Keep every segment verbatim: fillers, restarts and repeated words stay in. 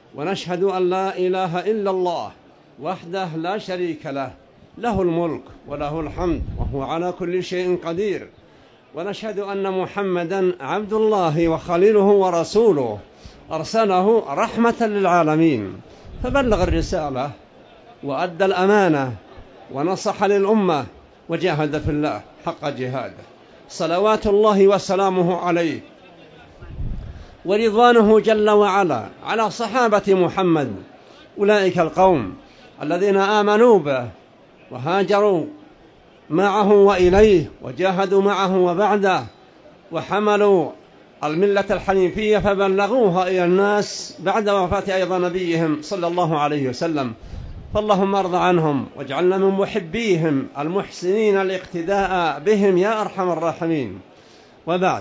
ونشهد أن لا إله إلا الله وحده لا شريك له، له الملك وله الحمد وهو على كل شيء قدير. ونشهد أن محمدا عبد الله وخليله ورسوله، أرسله رحمة للعالمين، فبلغ الرسالة وأدى الأمانة ونصح للأمة وجاهد في الله حق جهاده، صلوات الله وسلامه عليه ورضوانه جل وعلا على صحابة محمد، أولئك القوم الذين آمنوا به وهاجروا معه وإليه وجاهدوا معه وبعده وحملوا الملة الحنيفية فبلغوها إلى الناس بعد وفاة أيضا نبيهم صلى الله عليه وسلم. فاللهم ارض عنهم واجعلنا من محبيهم المحسنين الاقتداء بهم يا أرحم الراحمين. وبعد،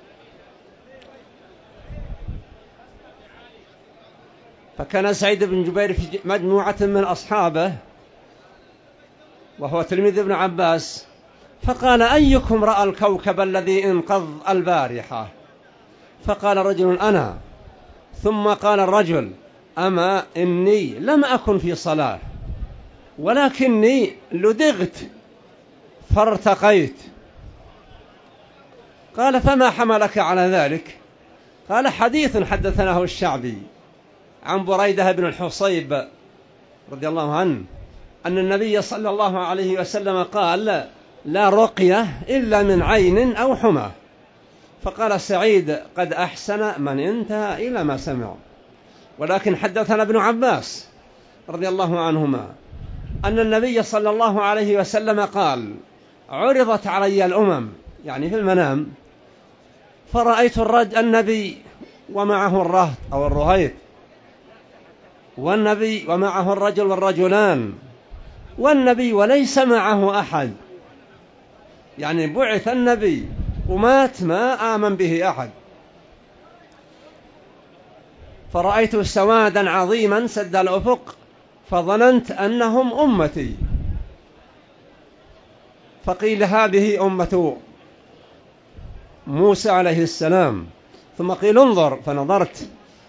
فكان سعيد بن جبير في مجموعة من أصحابه وهو تلميذ ابن عباس، فقال: أيكم رأى الكوكب الذي انقض البارحة؟ فقال رجل: أنا. ثم قال الرجل: أما إني لم أكن في صلاة ولكني لدغت فارتقيت. قال: فما حملك على ذلك؟ قال: حديث حدثناه الشعبي عن بريدة بن الحصيب رضي الله عنه أن النبي صلى الله عليه وسلم قال: لا رقية إلا من عين أو حمى. فقال سعيد: قد أحسن من انتهى إلى ما سمع. ولكن حدثنا ابن عباس رضي الله عنهما أن النبي صلى الله عليه وسلم قال: عرضت علي الأمم، يعني في المنام، فرأيت الرجل النبي ومعه الرهط أو الرهيط، والنبي ومعه الرجل والرجلان، والنبي وليس معه أحد، يعني بعث النبي ومات ما آمن به أحد. فرأيت سوادا عظيما سد الأفق فظننت أنهم أمتي، فقيل: هذه أمة موسى عليه السلام. ثم قيل: انظر، فنظرت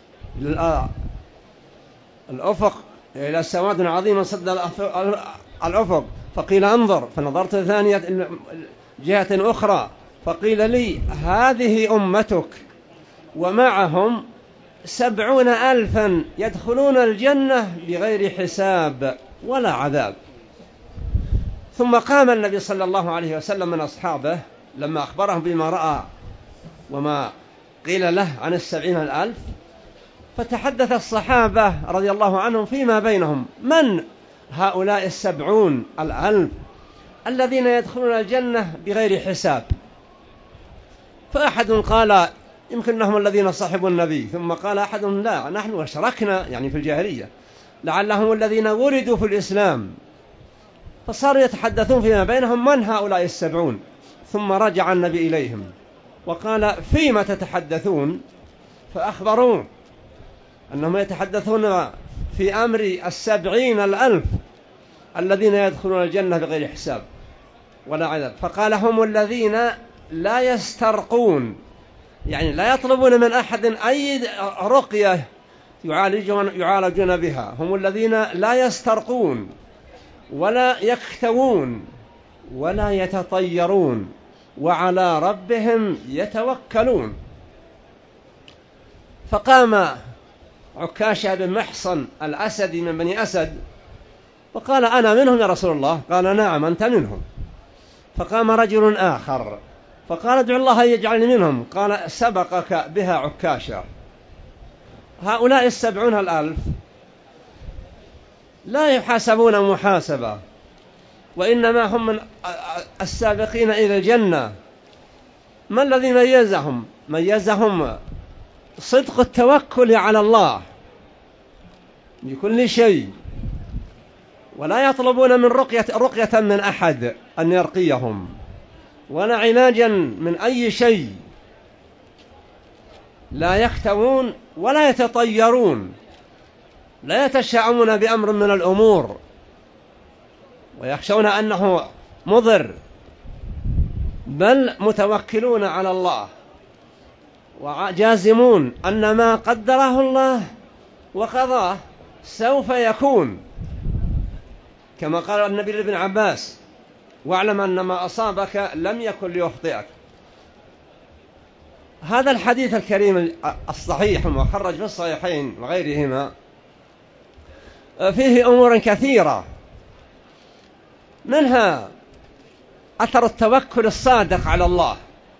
الأفق إلى سواد عظيم سد الأفق، فقيل: انظر، فنظرت ثانية جهة أخرى، فقيل لي: هذه أمتك ومعهم سبعون ألفا يدخلون الجنة بغير حساب ولا عذاب. ثم قام النبي صلى الله عليه وسلم من أصحابه لما أخبرهم بما رأى وما قيل له عن السبعين الألف، فتحدث الصحابة رضي الله عنهم فيما بينهم: من هؤلاء السبعون الألف الذين يدخلون الجنة بغير حساب؟ فأحد قال: يمكنهم الذين صحبوا النبي. ثم قال أحد: لا، نحن أشركنا، يعني في الجاهلية، لعلهم الذين ولدوا في الإسلام. فصاروا يتحدثون فيما بينهم: من هؤلاء السبعون؟ ثم رجع النبي إليهم وقال: فيما تتحدثون؟ فأخبرون أنهم يتحدثون في أمر السبعين الألف الذين يدخلون الجنة بغير حساب ولا عذاب. فقال: هم الذين لا يسترقون، يعني لا يطلبون من أحد أي رقية يعالجون, يعالجون بها. هم الذين لا يسترقون ولا يكتوون ولا يتطيرون وعلى ربهم يتوكلون. فقام عكاشة بن محصن الأسدي من بني أسد وقال: أنا منهم يا رسول الله. قال: نعم، أنت منهم. فقام رجل آخر فقال: ادعو الله يجعلني منهم. قال: سبقك بها عكاشة. هؤلاء السبعون الألف لا يحاسبون محاسبة، وإنما هم من السابقين إلى الجنة. ما الذي ميزهم؟ ميزهم صدق التوكل على الله بكل شيء، ولا يطلبون من رقية, رقية من أحد أن يرقيهم، ولا علاجا من أي شيء. لا يختوون ولا يتطيرون، لا يتشاءمون بأمر من الأمور ويخشون أنه مضر، بل متوكلون على الله وجازمون أن ما قدره الله وقضاه سوف يكون، كما قال النبي لابن عباس: واعلم أن ما أصابك لم يكن ليخطئك. هذا الحديث الكريم الصحيح المخرج في الصحيحين وغيرهما فيه أمور كثيرة، منها أثر التوكل الصادق على الله،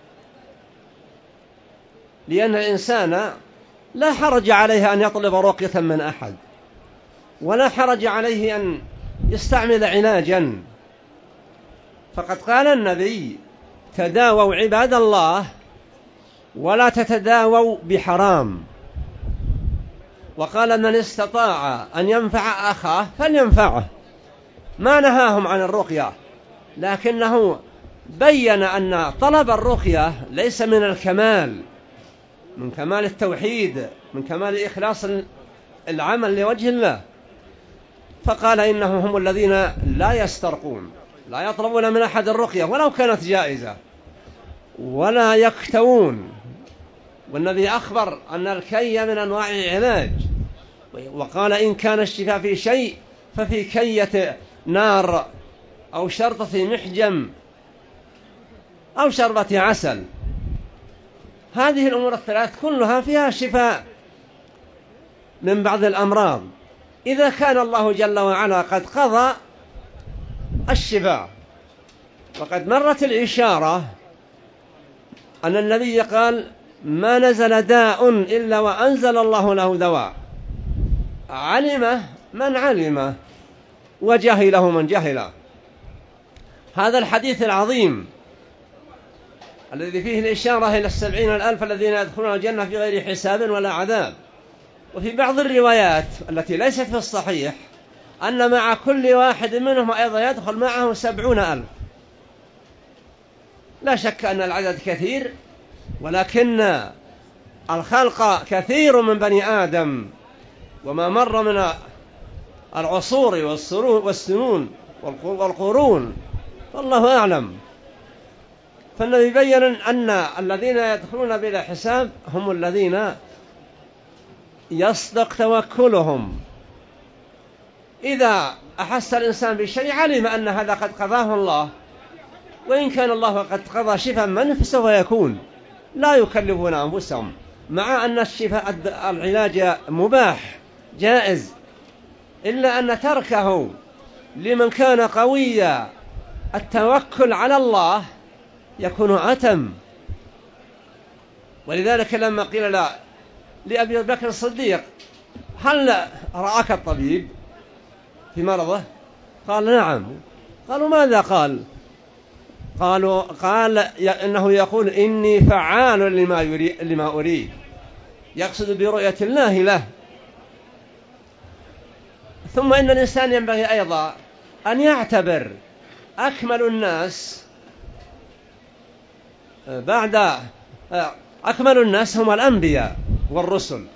لأن الإنسان لا حرج عليه أن يطلب رقية من أحد، ولا حرج عليه أن يستعمل علاجا، فقد قال النبي: تداووا عباد الله ولا تتداووا بحرام. وقال: من استطاع أن ينفع أخاه فلينفعه. ما نهاهم عن الرقية، لكنه بين أن طلب الرقية ليس من الكمال، من كمال التوحيد، من كمال إخلاص العمل لوجه الله. فقال: إنهم هم الذين لا يسترقون، لا يطلبون من أحد الرقية ولو كانت جائزة، ولا يكتوون. والنبي أخبر أن الكي من أنواع العلاج، وقال: إن كان الشفاء في شيء ففي كية نار أو شرطة محجم أو شربة عسل. هذه الأمور الثلاث كلها فيها شفاء من بعض الأمراض، إذا كان الله جل وعلا قد قضى الشفاء. وقد مرت الإشارة أن النبي قال: ما نزل داء إلا وأنزل الله له دواء، علمه من علمه وجهله من جهله. هذا الحديث العظيم الذي فيه الإشارة إلى السبعين الألف الذين يدخلون الجنة في غير حساب ولا عذاب. وفي بعض الروايات التي ليست في الصحيح أن مع كل واحد منهم أيضا يدخل معه سبعون ألف. لا شك أن العدد كثير، ولكن الخلق كثير من بني آدم، وما مر من العصور والسنون والقرون والله أعلم. فالنبي بيّن أن الذين يدخلون بلا حساب هم الذين يصدق توكلهم. إذا أحس الإنسان بشيء علم أن هذا قد قضاه الله، وإن كان الله قد قضى شفاء منه فسوف يكون، لا يكلفون أنفسهم، مع أن الشفاء العلاج مباح جائز، إلا أن تركه لمن كان قوي التوكل على الله يكون أتم. ولذلك لما قيل لا لأبي بكر الصديق: هل رأك الطبيب في مرضه؟ قال: نعم. قالوا: ماذا قال؟ قالوا قال إنه يقول: إني فعال لما, يريد لما أريد، يقصد برؤية الله له. ثم إن الإنسان ينبغي أيضا أن يعتبر أكمل الناس بعد أكمل الناس هم الأنبياء والرسل،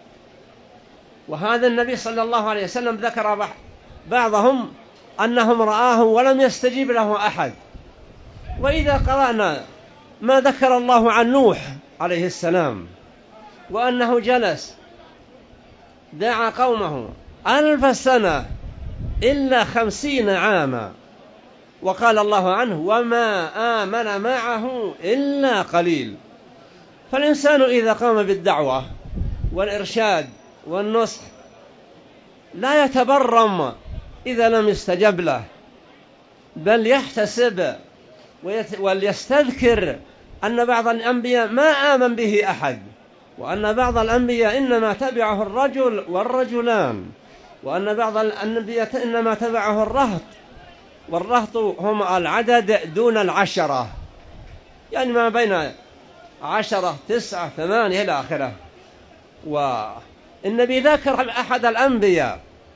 وهذا النبي صلى الله عليه وسلم ذكر بعضهم أنهم رآه ولم يستجيب له أحد. وإذا قرأنا ما ذكر الله عن نوح عليه السلام، وأنه جلس دعا قومه ألف سنة إلا خمسين عاما، وقال الله عنه: وما آمن معه إلا قليل. فالإنسان إذا قام بالدعوة والإرشاد والنصح لا يتبرم إذا لم يستجب له، بل يحتسب وليستذكر أن بعض الأنبياء ما آمن به أحد، وأن بعض الأنبياء إنما تبعه الرجل والرجلان، وأن بعض الأنبياء إنما تبعه الرهط، والرهط هم العدد دون العشرة، يعني ما بين عشرة تسعة ثمانية إلى آخره. والنبي ذكر أحد الأنبياء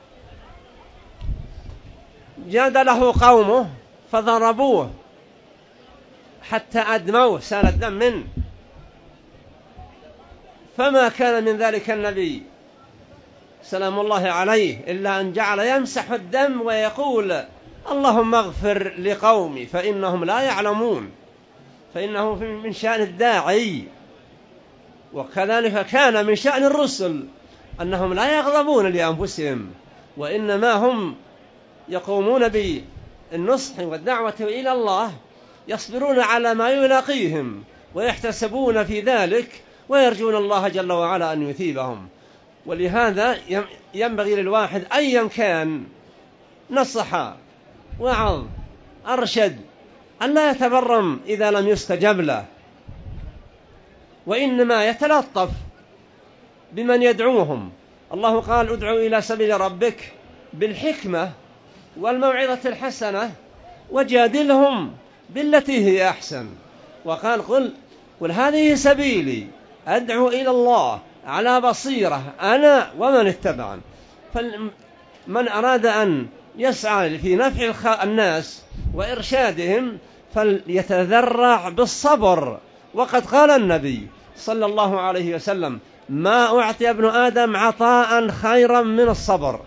جادله قومه فضربوه حتى أدموه، سال الدم منه، فما كان من ذلك النبي سلام الله عليه إلا أن جعل يمسح الدم ويقول: اللهم اغفر لقومي فإنهم لا يعلمون، فإنه من شأن الداعي. وكذلك كان من شأن الرسل أنهم لا يغضبون لأنفسهم، وإنما هم يقومون بالنصح والدعوة إلى الله، يصبرون على ما يلاقيهم ويحتسبون في ذلك ويرجون الله جل وعلا أن يثيبهم. ولهذا ينبغي للواحد أيا كان نصح وعظ أرشد أن لا يتبرم إذا لم يستجب له، وإنما يتلطف بمن يدعوهم. الله قال: ادعوا إلى سبيل ربك بالحكمة والموعظة الحسنة وجادلهم بالتي هي أحسن. وقال: قل قل هذه سبيلي أدعو إلى الله على بصيرة أنا ومن اتبعني. فمن أراد أن يسعى في نفع الناس وإرشادهم فليتذرع بالصبر. وقد قال النبي صلى الله عليه وسلم: ما أعطي ابن آدم عطاء خيرا من الصبر.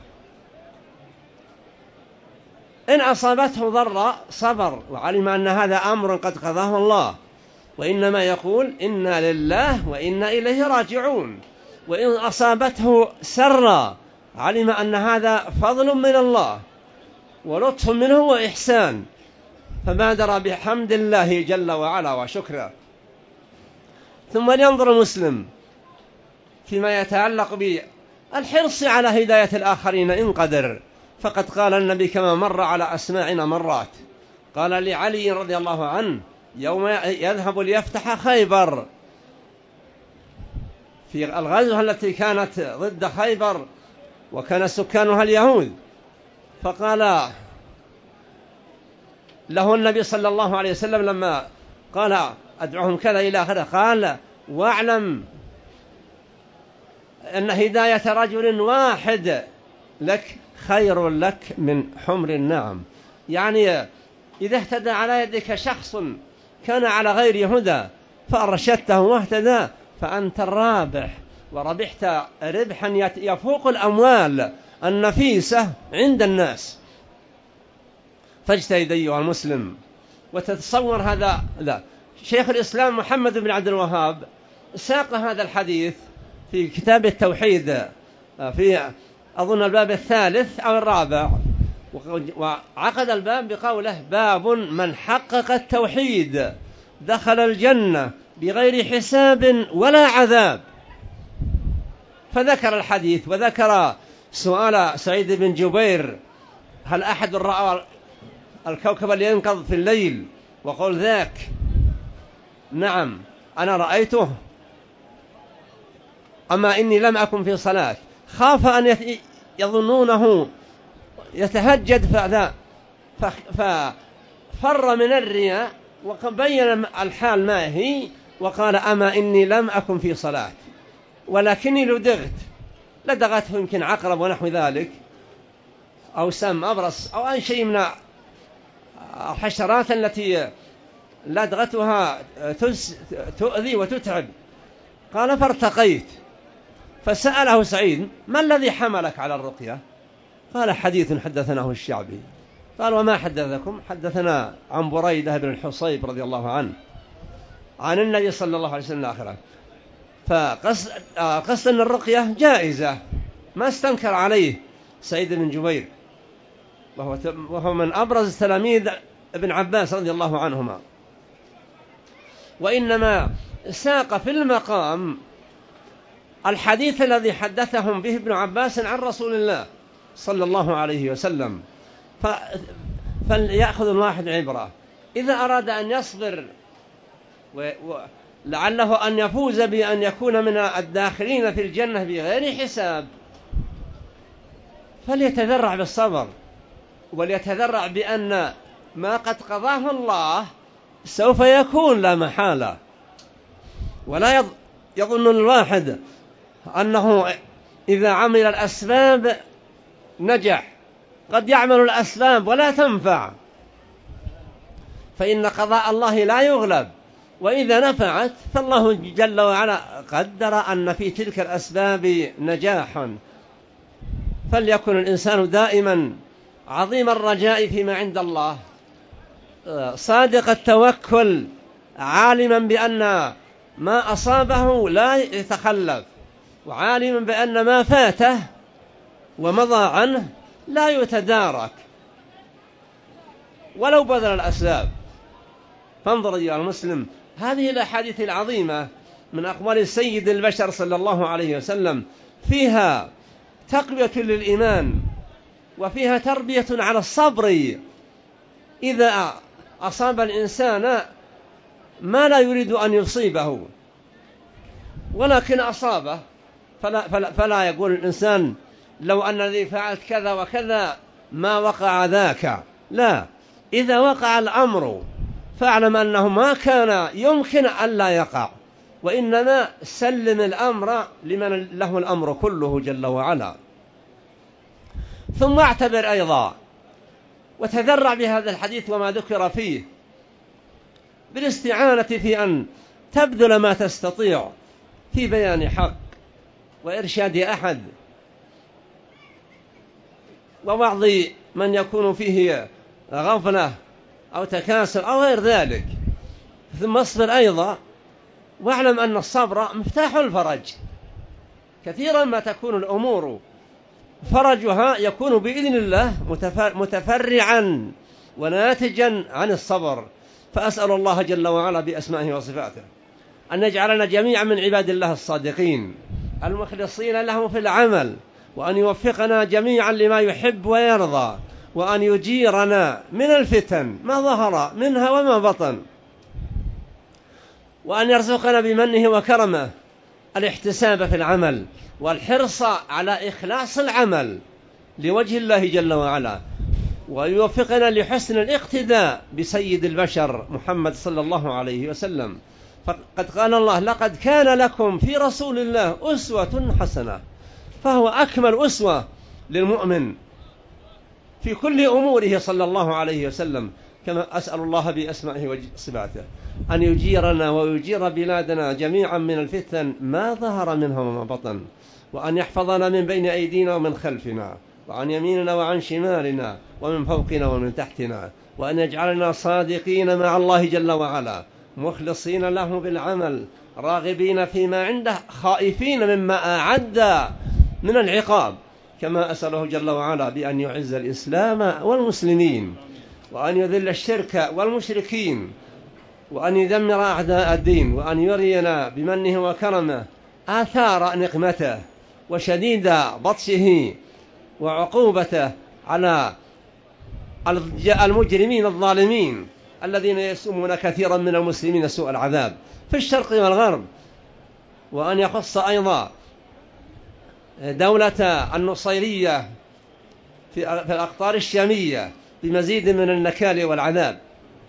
إن أصابته ضر صبر وعلم أن هذا أمر قد قضاه الله، وإنما يقول: إنا لله وإنا إليه راجعون. وإن أصابته سر علم أن هذا فضل من الله ولطف منه وإحسان، فبادر بحمد الله جل وعلا وشكره. ثم لينظر المسلم فيما يتعلق بالحرص على هداية الآخرين إن قدر. فقد قال النبي كما مر على أسماعنا مرات، قال لعلي رضي الله عنه يوم يذهب ليفتح خيبر في الغزوة التي كانت ضد خيبر وكان سكانها اليهود، فقال له النبي صلى الله عليه وسلم لما قال: أدعوهم كذا إلى آخره، قال: واعلم أن هداية رجل واحد لك خير لك من حمر النعم. يعني إذا اهتدى على يدك شخص كان على غير هدى فأرشدته واهتدى فأنت الرابح، وربحت ربحا يفوق الأموال النفيسة عند الناس. فاجتهد أيها المسلم وتتصور هذا. لا، شيخ الإسلام محمد بن عبد الوهاب ساق هذا الحديث في كتاب التوحيد في أظن الباب الثالث أو الرابع، وعقد الباب بقوله: باب من حقق التوحيد دخل الجنة بغير حساب ولا عذاب. فذكر الحديث وذكر سؤال سعيد بن جبير: هل أحد رأى الكوكب اللي ينقض في الليل؟ وقال ذاك: نعم أنا رأيته، أما إني لم أكن في صلاة. خاف أن يظنونه يتهجد فذا ففر من الرياء وبين الحال ما هي، وقال: أما إني لم أكن في صلاة ولكني لدغت، لدغته يمكن عقرب ونحو ذلك أو سم أبرص أو أي شيء من الحشرات التي لدغتها تؤذي وتتعب. قال: فارتقيت. فسأله سعيد: ما الذي حملك على الرقية؟ قال: حديث حدثناه الشعبي. قال: وما حدثكم؟ حدثنا عن بريدة بن الحصيب رضي الله عنه عن النبي صلى الله عليه وسلم آخره. فقصد أن الرقية جائزة، ما استنكر عليه سعيد بن جبير، وهو, وهو من أبرز تلاميذ ابن عباس رضي الله عنهما. وإنما ساق في المقام الحديث الذي حدثهم به ابن عباس عن رسول الله صلى الله عليه وسلم. فليأخذ الواحد عبرة إذا أراد أن يصبر ولعله أن يفوز بأن يكون من الداخلين في الجنة بغير حساب، فليتذرع بالصبر وليتذرع بأن ما قد قضاه الله سوف يكون لا محالة. ولا يظن الواحد أنه إذا عمل الأسباب نجح، قد يعمل الأسباب ولا تنفع، فإن قضاء الله لا يغلب، وإذا نفعت فالله جل وعلا قدر أن في تلك الأسباب نجاحا. فليكن الإنسان دائما عظيم الرجاء فيما عند الله، صادق التوكل، عالما بأن ما أصابه لا يتخلف، وعالما بأن ما فاته ومضى عنه لا يتدارك ولو بذل الأسباب. فانظر أيها المسلم، هذه الأحاديث العظيمة من أقوال سيد البشر صلى الله عليه وسلم فيها تقوية للإيمان، وفيها تربية على الصبر إذا أصاب الإنسان ما لا يريد أن يصيبه ولكن أصابه، فلا, فلا, فلا يقول الإنسان لو أنني فعلت كذا وكذا ما وقع ذاك. لا، إذا وقع الأمر فاعلم أنه ما كان يمكن أن لا يقع، وإنما سلم الأمر لمن له الأمر كله جل وعلا. ثم اعتبر أيضا وتذرع بهذا الحديث وما ذكر فيه بالاستعانة في أن تبذل ما تستطيع في بيان حق وإرشاد أحد ووعظ من يكون فيه غفلة أو تكاسل أو غير ذلك. ثم اصبر أيضا واعلم أن الصبر مفتاح الفرج. كثيرا ما تكون الأمور فرجها يكون بإذن الله متفرعا وناتجا عن الصبر. فأسأل الله جل وعلا بأسمائه وصفاته أن يجعلنا جميعا من عباد الله الصادقين المخلصين له في العمل، وأن يوفقنا جميعا لما يحب ويرضى، وأن يجيرنا من الفتن ما ظهر منها وما بطن، وأن يرزقنا بمنه وكرمه الاحتساب في العمل والحرص على إخلاص العمل لوجه الله جل وعلا، ويوفقنا لحسن الاقتداء بسيد البشر محمد صلى الله عليه وسلم. فقد قال الله: لقد كان لكم في رسول الله أسوة حسنة. فهو أكمل أسوة للمؤمن في كل أموره صلى الله عليه وسلم. كما أسأل الله بأسمائه وصفاته أن يجيرنا ويجير بلادنا جميعا من الفتن ما ظهر منها وما بطن، وأن يحفظنا من بين أيدينا ومن خلفنا وعن يميننا وعن شمالنا ومن فوقنا ومن تحتنا، وأن يجعلنا صادقين مع الله جل وعلا مخلصين له بالعمل راغبين فيما عنده خائفين مما أعد من العقاب. كما أسأله جل وعلا بأن يعز الإسلام والمسلمين، وأن يذل الشرك والمشركين، وأن يدمر أعداء الدين، وأن يرينا بمنه وكرمه آثار نقمته وشديد بطشه وعقوبته على المجرمين الظالمين الذين يسومون كثيرا من المسلمين سوء العذاب في الشرق والغرب، وأن يخص أيضا دولة النصيرية في الأقطار الشامية بمزيد من النكال والعذاب،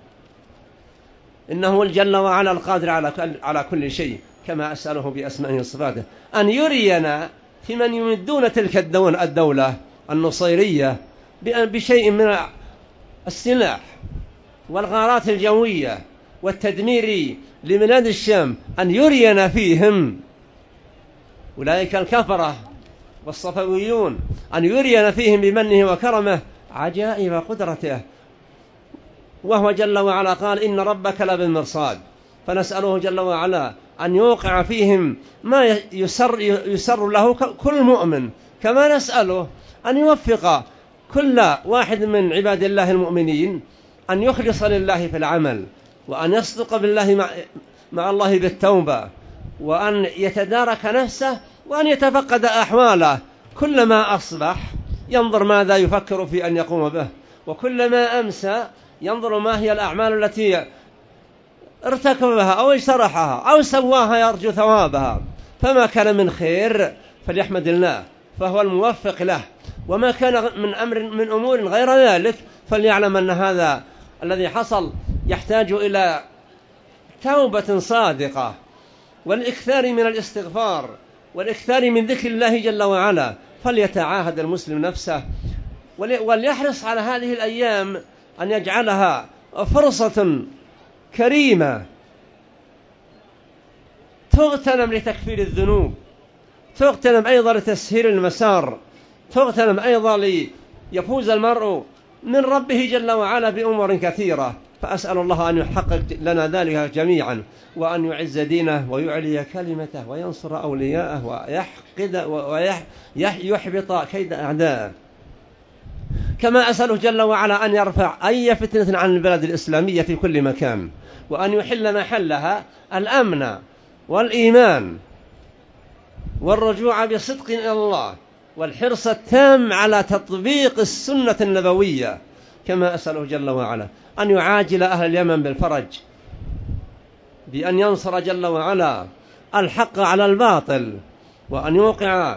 إنه جل وعلا القادر على كل شيء. كما أسأله بأسمائه وصفاته أن يرينا في من يمدون تلك الدولة النصيرية بشيء من السلاح والغارات الجوية والتدمير لبلاد الشام، أن يرينا فيهم أولئك الكفرة والصفويون، أن يرينا فيهم بمنه وكرمه عجائب قدرته. وهو جل وعلا قال: إن ربك لبالمرصاد. فنسأله جل وعلا أن يوقع فيهم ما يسر, يسر له كل مؤمن، كما نسأله أن يوفق كل واحد من عباد الله المؤمنين أن يخلص لله في العمل، وأن يصدق بالله مع, مع الله بالتوبة، وأن يتدارك نفسه، وأن يتفقد أحواله. كلما أصبح ينظر ماذا يفكر في أن يقوم به، وكلما أمسى ينظر ما هي الأعمال التي ارتكبها أو اجترحها أو سواها يرجو ثوابها. فما كان من خير فليحمد الله، فهو الموفق له، وما كان من أمر من أمور غير ذلك فليعلم أن هذا الذي حصل يحتاج إلى توبة صادقة والإكثار من الاستغفار والإكثار من ذكر الله جل وعلا. فليتعاهد المسلم نفسه وليحرص على هذه الأيام أن يجعلها فرصة كريمة تغتنم لتكفير الذنوب، تغتنم أيضا لتسهيل المسار، تغتنم أيضا ليفوز المرء من ربه جل وعلا بأمور كثيرة. فأسأل الله أن يحقق لنا ذلك جميعا، وأن يعز دينه ويعلي كلمته وينصر أولياءه ويحقد ويحبط كيد أعداءه. كما أسأله جل وعلا أن يرفع أي فتنة عن البلاد الإسلامية في كل مكان، وأن يحل محلها الأمن والإيمان والرجوع بصدق إلى الله والحرص التام على تطبيق السنة النبوية. كما أسأله جل وعلا أن يعاجل أهل اليمن بالفرج، بأن ينصر جل وعلا الحق على الباطل، وأن يوقع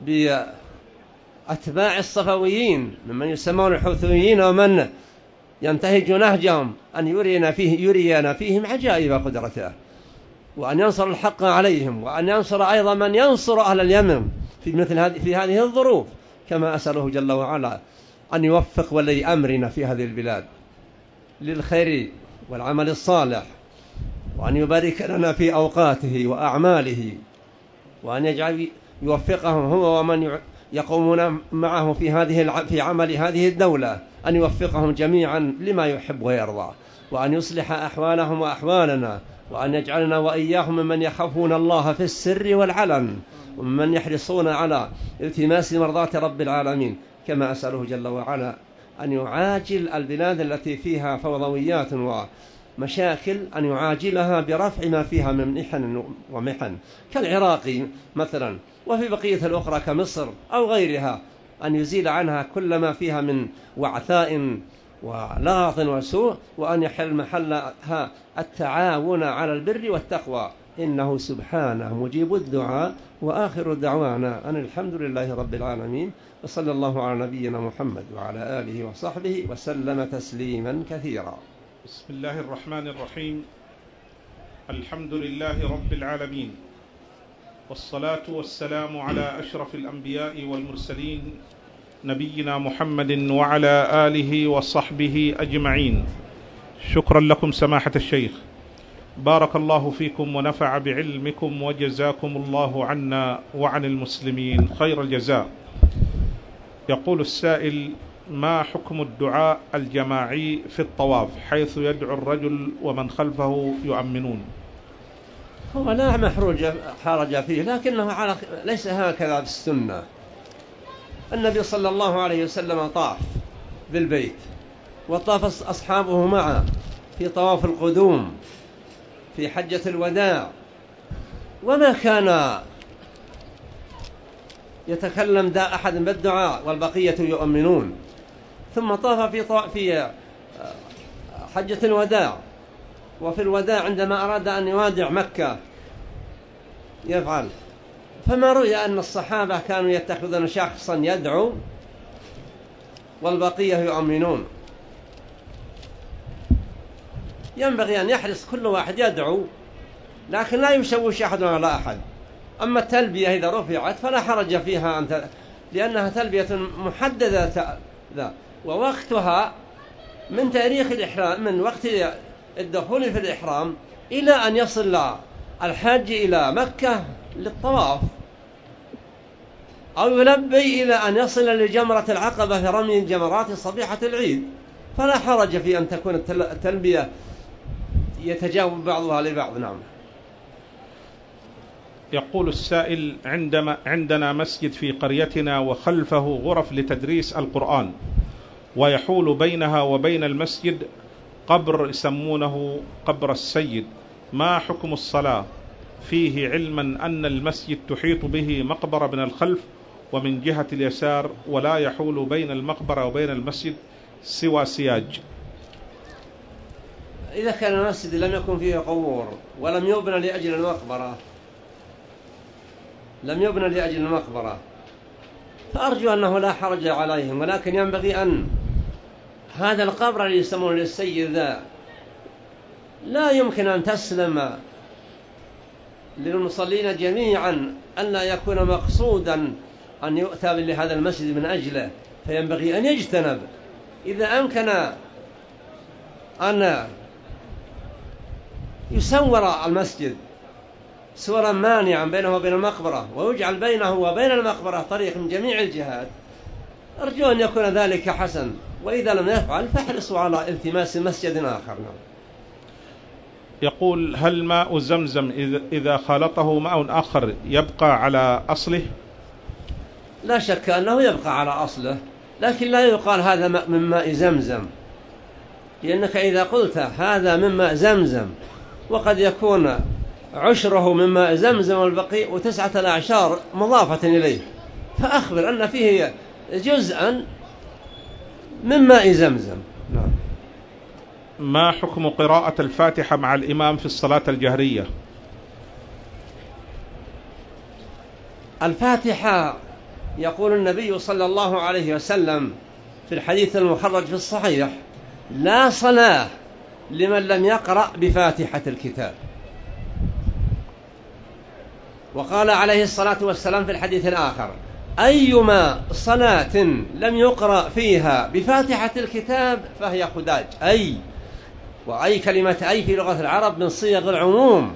بأتباع الصفويين ممن يسمون الحوثيين ومن ينتهج نهجهم أن يرينا فيه يرينا فيهم عجائب قدرته، وأن ينصر الحق عليهم، وأن ينصر أيضا من ينصر أهل اليمن في مثل هذه في هذه الظروف. كما أسأله جل وعلا أن يوفق ولي أمرنا في هذه البلاد للخير والعمل الصالح، وأن يبارك لنا في أوقاته وأعماله، وأن يجعل يوفقهم هو ومن يقومون معه في هذه في عمل هذه الدولة، أن يوفقهم جميعا لما يحب ويرضى، وأن يصلح أحوالهم وأحوالنا، وأن يجعلنا وإياهم ممن يخافون الله في السر والعلن، ومن يحرصون على التماس مرضات رب العالمين. كما أسأله جل وعلا أن يعاجل البلاد التي فيها فوضويات ومشاكل، أن يعاجلها برفع ما فيها من محن ومحن كالعراق مثلا، وفي بقية الأخرى كمصر أو غيرها، أن يزيل عنها كل ما فيها من وعثاء ولغط وسوء، وأن يحل محلها التعاون على البر والتقوى، إنه سبحانه مجيب الدعاء. وآخر دعوانا أن الحمد لله رب العالمين، وصلى الله على نبينا محمد وعلى آله وصحبه وسلم تسليما كثيرا. بسم الله الرحمن الرحيم. الحمد لله رب العالمين، والصلاة والسلام على أشرف الأنبياء والمرسلين نبينا محمد وعلى آله وصحبه أجمعين. شكرا لكم سماحة الشيخ، بارك الله فيكم ونفع بعلمكم، وجزاكم الله عنا وعن المسلمين خير الجزاء. يقول السائل: ما حكم الدعاء الجماعي في الطواف حيث يدعو الرجل ومن خلفه يؤمنون؟ هو لا محرج حرج فيه، لكنه على ليس هكذا بالسنة. النبي صلى الله عليه وسلم طاف بالبيت، وطاف أصحابه معه في طواف القدوم في حجة الوداع، وما كان يتكلم ذا أحد بالدعاء والبقية يؤمنون. ثم طاف في طواف في حجة الوداع، وفي الوداع عندما أراد أن يودع مكة يفعل. فما رؤي أن الصحابة كانوا يتخذون شخصا يدعو والبقية يؤمنون. ينبغي أن يحرص كل واحد يدعو، لكن لا يشوش أحد على أحد. أما التلبية إذا رفعت فلا حرج فيها أنت، لأنها تلبية محددة لا، ووقتها من تاريخ الإحرام، من وقت الدخول في الإحرام إلى أن يصل الحاج إلى مكة للطواف، أو يلبي إلى أن يصل لجمرة العقبة في رمي الجمرات صبيحة العيد. فلا حرج في أن تكون التلبية يتجاوب بعضها لبعض. نعم. يقول السائل: عندما عندنا مسجد في قريتنا وخلفه غرف لتدريس القرآن، ويحول بينها وبين المسجد قبر يسمونه قبر السيد، ما حكم الصلاة فيه، علما أن المسجد تحيط به مقبرة من الخلف ومن جهة اليسار، ولا يحول بين المقبرة وبين المسجد سوى سياج؟ إذا كان المسجد لم يكن فيه قبور ولم يبنى لأجل المقبرة لم يبنى لأجل المقبرة فأرجو أنه لا حرج عليهم، ولكن ينبغي أن هذا القبر اللي يسمونه للسيد ذا لا يمكن أن تسلم للمصلين جميعا أن لا يكون مقصودا أن يؤتى لهذا المسجد من أجله، فينبغي أن يجتنب. إذا أمكن أن يسور المسجد سورا مانعا بينه وبين المقبرة، ويجعل بينه وبين المقبرة طريق من جميع الجهات، أرجو أن يكون ذلك حسن. وإذا لم يفعل فاحرصوا على التماس مسجد آخر. يقول: هل ماء زمزم إذا خلطه ماء آخر يبقى على أصله؟ لا شك أنه يبقى على أصله، لكن لا يقال هذا ماء من ماء زمزم، لأنك إذا قلت هذا من ماء زمزم وقد يكون عشره من ماء زمزم والبقي وتسعة الأعشار مضافة إليه، فأخبر أن فيه جزءا من ماء زمزم. نعم. ما حكم قراءة الفاتحة مع الإمام في الصلاة الجهرية؟ الفاتحة يقول النبي صلى الله عليه وسلم في الحديث المخرج في الصحيح: لا صلاة لمن لم يقرأ بفاتحة الكتاب. وقال عليه الصلاة والسلام في الحديث الآخر: أيما صلاة لم يقرأ فيها بفاتحة الكتاب فهي خداج. أي وأي كلمة أي في لغة العرب من صيغ العموم،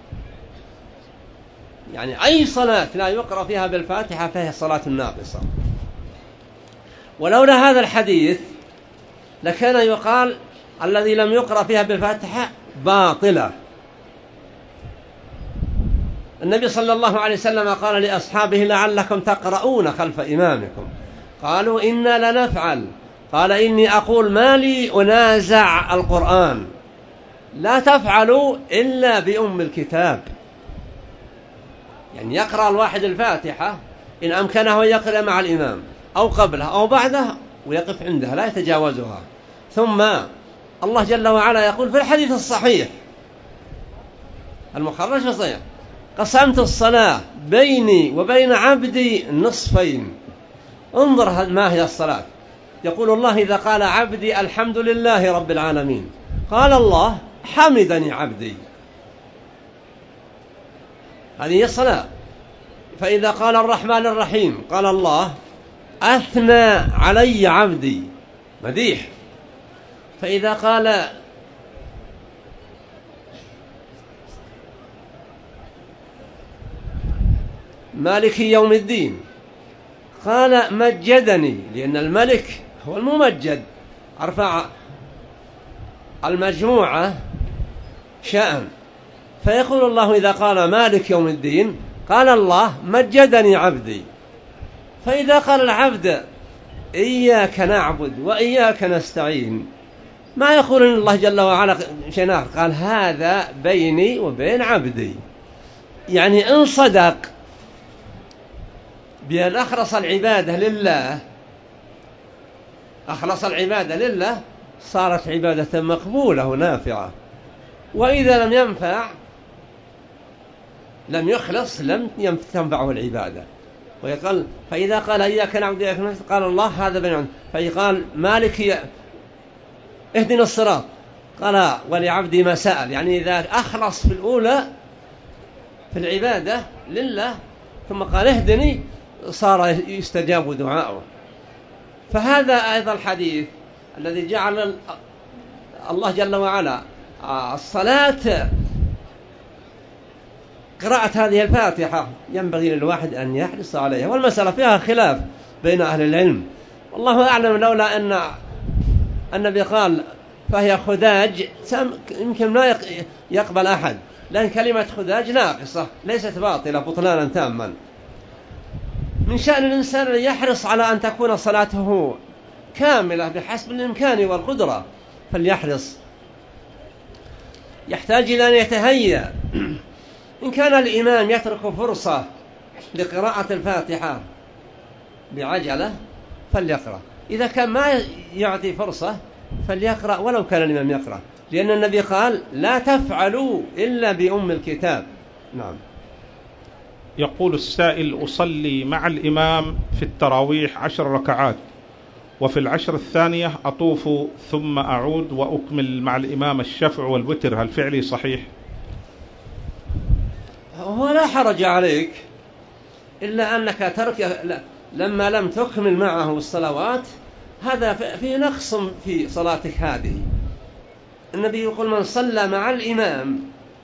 يعني أي صلاة لا يقرأ فيها بالفاتحة فهي صلاة ناقصة. ولولا هذا الحديث لكان يقال الذي لم يقرأ فيها بالفاتحة باطلة. النبي صلى الله عليه وسلم قال لأصحابه: لعلكم تقرؤون خلف إمامكم. قالوا: إنا لنفعل. قال: إني أقول ما لي أنازع القرآن، لا تفعلوا إلا بأم الكتاب. يعني يقرأ الواحد الفاتحة إن أمكنه يقرأ مع الإمام أو قبلها أو بعدها ويقف عندها لا يتجاوزها. ثم الله جل وعلا يقول في الحديث الصحيح المخرج في الصحيح: قسمت الصلاة بيني وبين عبدي نصفين. انظر ما هي الصلاة. يقول الله: إذا قال عبدي الحمد لله رب العالمين، قال الله: حمدني عبدي. هذه هي الصلاة. فإذا قال الرحمن الرحيم، قال الله: أثنى علي عبدي، مديح. فإذا قال مالك يوم الدين، قال مجدني، لأن الملك هو الممجد، أرفع المجموعة شأن. فيقول الله إذا قال مالك يوم الدين، قال الله: مجدني عبدي. فإذا قال العبد إياك نعبد وإياك نستعين، ما يقول إن الله جل وعلا شيء آخر، قال هذا بيني وبين عبدي. يعني إن صدق بأن أخلص العبادة لله، أخلص العبادة لله، صارت عبادة مقبولة ونافعة. وإذا لم ينفع، لم يخلص، لم تنفعه العبادة. ويقال فإذا قال إياك نعبد وإياك نستعين، قال الله هذا بين. فيقال مالك اهدنا الصراط، قال ولعبدي ما سأل. يعني إذا أخلص في الأولى في العبادة لله ثم قال اهدني، صار يستجاب دعاؤه. فهذا أيضا الحديث الذي جعل الله جل وعلا الصلاة قراءة هذه الفاتحة ينبغي للواحد أن يحرص عليها. والمسألة فيها خلاف بين أهل العلم، والله أعلم. لولا أن النبي قال فهي خداج يمكن لا يقبل أحد، لأن كلمة خداج ناقصة ليست باطلة بطلانا تاما. من شأن الإنسان أن يحرص على أن تكون صلاته كاملة بحسب الإمكان والقدرة، فليحرص. يحتاج إلى أن يتهيأ. إن كان الإمام يترك فرصة لقراءة الفاتحة بعجلة فليقرأ، إذا كان ما يعطي فرصة فليقرأ ولو كان الإمام يقرأ، لأن النبي قال لا تفعلوا إلا بأم الكتاب. نعم. يقول السائل: أصلي مع الإمام في التراويح عشر ركعات، وفي العشر الثانية أطوف ثم أعود وأكمل مع الإمام الشفع والوتر، هل فعلي صحيح؟ هو لا حرج عليك، إلا أنك ترك لما لم تكمل معه الصلوات، هذا فيه نقص في صلاتك هذه. النبي يقول: من صلى مع الإمام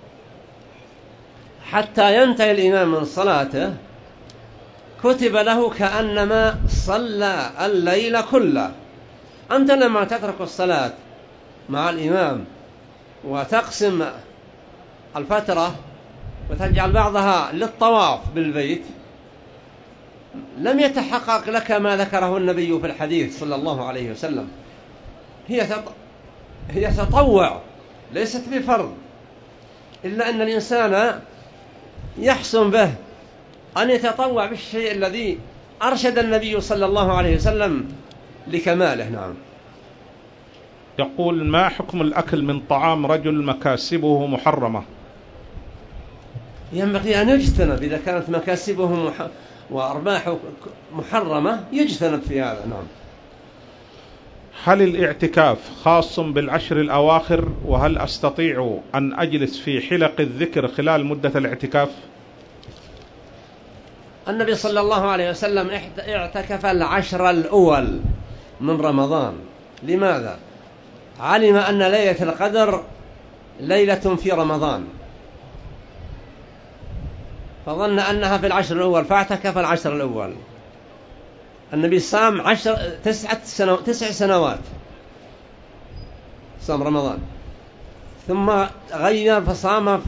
حتى ينتهي الإمام من صلاته كتب له كأنما صلى الليل كله. أنت لما تترك الصلاة مع الإمام وتقسم الفترة وتجعل بعضها للطواف بالبيت لم يتحقق لك ما ذكره النبي في الحديث صلى الله عليه وسلم. هي هي تطوع ليست بفرض، إلا أن الإنسان يحسن به أن يتطوع بالشيء الذي أرشد النبي صلى الله عليه وسلم لكماله. نعم. يقول: ما حكم الأكل من طعام رجل مكاسبه محرمة؟ ينبغي أن يجتنب إذا كانت مكاسبه مح... وأرباحه محرمة، يجتنب في هذا. نعم. هل الاعتكاف خاص بالعشر الأواخر؟ وهل أستطيع أن أجلس في حلق الذكر خلال مدة الاعتكاف؟ النبي صلى الله عليه وسلم اعتكف العشر الأول من رمضان. لماذا؟ علم أن ليلة القدر ليلة في رمضان، فظن أنها في العشر الأول فاعتكف العشر الأول. النبي صام عشر تسعة سنو تسع سنوات صام رمضان، ثم غير فصام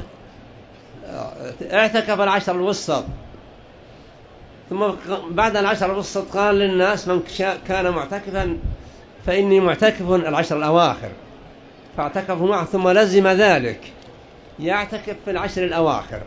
اعتكف العشر الوسط، ثم بعد العشر الوسط قال للناس: من كان معتكفا فإني معتكف العشر الأواخر، فاعتكفوا معه، ثم لزم ذلك يعتكف في العشر الأواخر.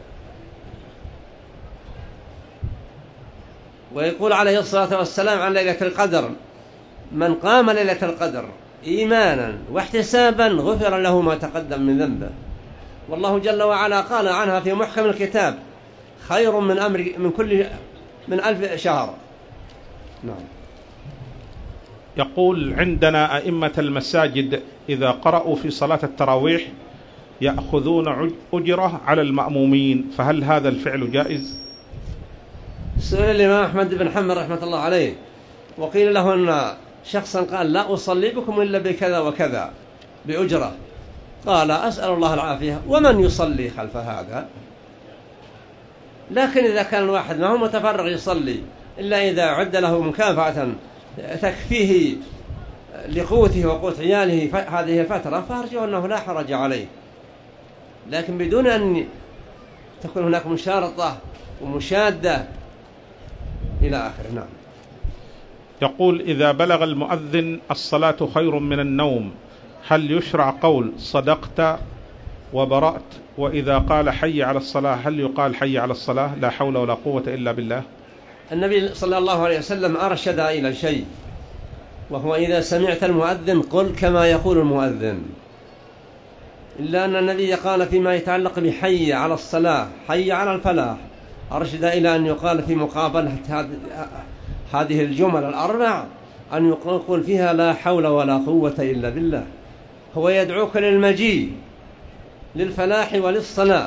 ويقول عليه الصلاة والسلام عن ليلة القدر: من قام ليلة القدر إيمانا واحتسابا غفر له ما تقدم من ذنبه. والله جل وعلا قال عنها في محكم الكتاب: خير من أمر من كل من ألف شهر. نعم. يقول: عندنا أئمة المساجد إذا قرأوا في صلاة التراويح يأخذون أجرة على المأمومين، فهل هذا الفعل جائز؟ سئل الإمام أحمد بن حنبل رحمة الله عليه وقيل له أن شخصا قال: لا أصلي بكم إلا بكذا وكذا بأجرة. قال: أسأل الله العافية، ومن يصلي خلف هذا؟ لكن إذا كان الواحد ما هو متفرغ يصلي إلا إذا عد له مكافأة تكفيه لقوته وقوت عياله هذه الفترة، فأرجو أنه لا حرج عليه، لكن بدون أن تكون هناك مشارطة ومشادة إلى آخره. نعم. يقول: إذا بلغ المؤذن الصلاة خير من النوم، هل يشرع قول صدقت وبرأت؟ وإذا قال حي على الصلاة هل يقال حي على الصلاة لا حول ولا قوة إلا بالله؟ النبي صلى الله عليه وسلم أرشد إلى شيء، وهو إذا سمعت المؤذن قل كما يقول المؤذن، إلا أن النبي قال فيما يتعلق بحي على الصلاة حي على الفلاح، أرشد إلى أن يقال في مقابلة هذه الجمل الأربع أن يقول فيها لا حول ولا قوة إلا بالله. هو يدعوك للمجيء للفلاح وللصلاة،